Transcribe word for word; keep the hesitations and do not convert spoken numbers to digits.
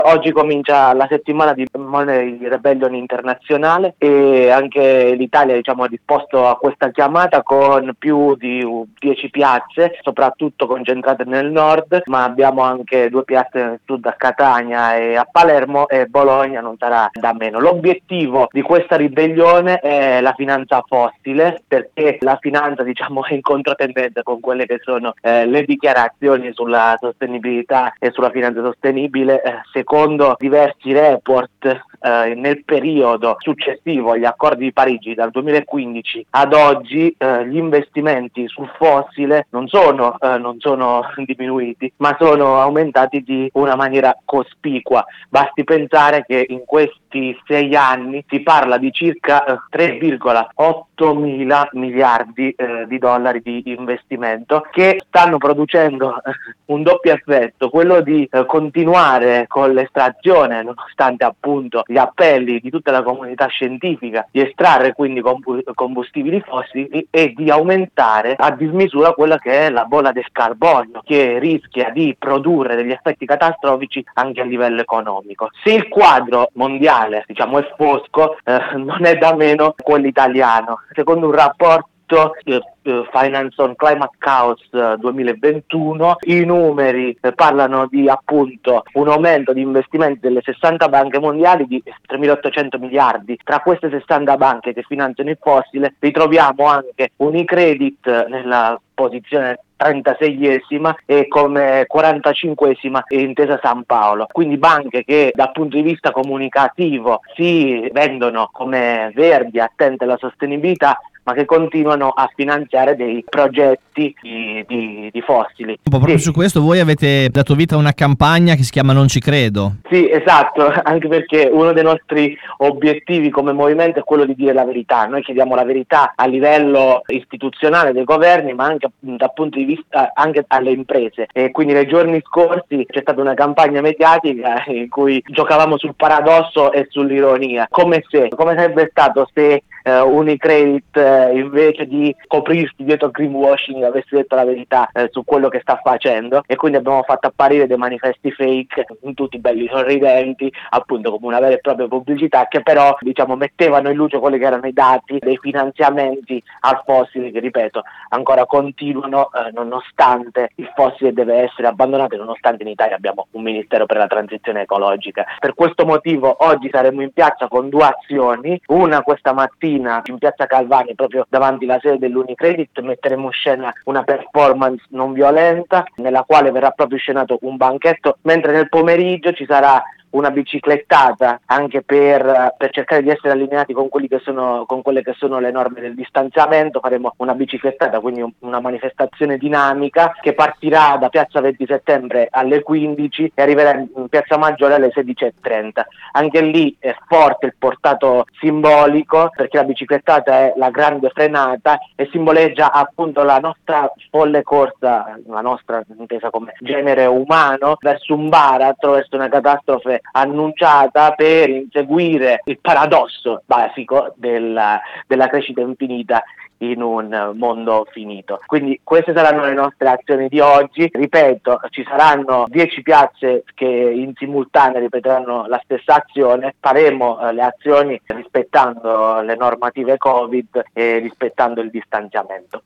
Oggi comincia la settimana di Money Rebellion internazionale e anche l'Italia, diciamo, ha risposto a questa chiamata con più di dieci piazze, soprattutto concentrate nel nord, ma abbiamo anche due piazze nel sud, a Catania e a Palermo, e Bologna non sarà da meno. L'obiettivo di questa ribellione è la finanza fossile, perché la finanza, diciamo, è in controtendenza con quelle che sono eh, le dichiarazioni sulla sostenibilità e sulla finanza sostenibile. Eh, secondo diversi report, eh, nel periodo successivo agli accordi di Parigi, dal duemilaquindici ad oggi, eh, gli investimenti sul fossile non sono, eh, non sono diminuiti, ma sono aumentati di una maniera cospicua. Basti pensare che in questi sei anni si parla di circa eh, tre virgola otto mila miliardi eh, di dollari di investimento, che stanno producendo eh, un doppio effetto, quello di eh, continuare con l'estrazione, nonostante appunto gli appelli di tutta la comunità scientifica di estrarre quindi combustibili fossili, e di aumentare a dismisura quella che è la bolla del carbonio, che rischia di produrre degli effetti catastrofici anche a livello economico. Se il quadro mondiale, diciamo, è fosco, eh, non è da meno quello italiano. Secondo un rapporto eh, Finance on Climate Chaos duemilaventuno, i numeri eh, parlano di appunto un aumento di investimenti delle sessanta banche mondiali di tremilaottocento miliardi. Tra queste sessanta banche che finanziano il fossile ritroviamo anche Unicredit nella posizione trentaseiesima e come quarantacinquesima Intesa San Paolo. Quindi banche che dal punto di vista comunicativo si vendono come verdi, attente alla sostenibilità, ma che continuano a finanziare dei progetti di, di, di fossili. Proprio sì. Su questo voi avete dato vita a una campagna che si chiama Non ci credo. Sì, esatto, anche perché uno dei nostri obiettivi come movimento è quello di dire la verità. Noi chiediamo la verità a livello istituzionale dei governi, ma anche dal punto di vista anche alle imprese. E quindi nei giorni scorsi c'è stata una campagna mediatica in cui giocavamo sul paradosso e sull'ironia, come se, come sarebbe stato se Uh, Unicredit uh, invece di coprirsi dietro greenwashing avesse detto la verità uh, su quello che sta facendo, e quindi abbiamo fatto apparire dei manifesti fake tutti belli sorridenti, appunto come una vera e propria pubblicità, che però, diciamo, mettevano in luce quelli che erano i dati dei finanziamenti al fossile, che ripeto ancora continuano uh, nonostante il fossile deve essere abbandonato, nonostante in Italia abbiamo un ministero per la transizione ecologica. Per questo motivo oggi saremo in piazza con due azioni: una questa mattina in piazza Calvani, proprio davanti alla sede dell'Unicredit, metteremo in scena una performance non violenta nella quale verrà proprio scenato un banchetto, mentre nel pomeriggio ci sarà una biciclettata, anche per, per cercare di essere allineati con quelli che sono con quelle che sono le norme del distanziamento. Faremo una biciclettata, quindi un, una manifestazione dinamica che partirà da piazza venti settembre alle quindici e arriverà in piazza Maggiore alle sedici e trenta. Anche lì è forte il portato simbolico, perché la biciclettata è la grande frenata e simboleggia appunto la nostra folle corsa, la nostra intesa come genere umano, verso un baratro, verso una catastrofe annunciata, per inseguire il paradosso basico della, della crescita infinita in un mondo finito. Quindi queste saranno le nostre azioni di oggi. Ripeto, ci saranno dieci piazze che in simultanea ripeteranno la stessa azione. Faremo eh, le azioni rispettando le normative Covid e rispettando il distanziamento.